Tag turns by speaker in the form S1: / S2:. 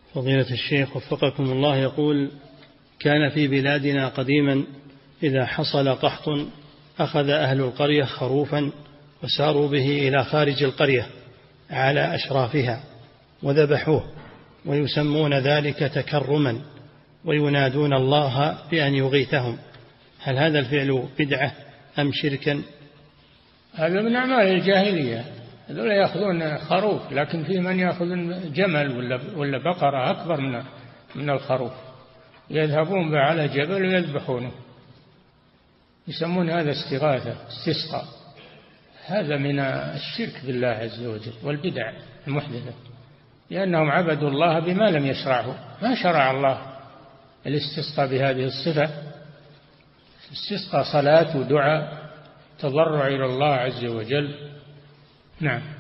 S1: فضيلة الشيخ وفقكم الله، يقول: كان في بلادنا قديما إذا حصل قحط أخذ أهل القرية خروفا وساروا به إلى خارج القرية على أشرافها وذبحوه، ويسمون ذلك تكرما وينادون الله بأن يغيثهم، هل هذا الفعل بدعة أم شركا؟
S2: هذا من أعمال الجاهلية، هذول يأخذون خروف، لكن في من يأخذ جمل ولا بقرة أكبر من الخروف، يذهبون به على جبل ويذبحونه، يسمون هذا استغاثة، استسقاء. هذا من الشرك بالله عز وجل والبدع المحدثة، لأنهم عبدوا الله بما لم يشرعه، ما شرع الله الاستسقاء بهذه الصفة. الاستسقاء صلاة ودعاء، تضرع إلى الله عز وجل. نعم.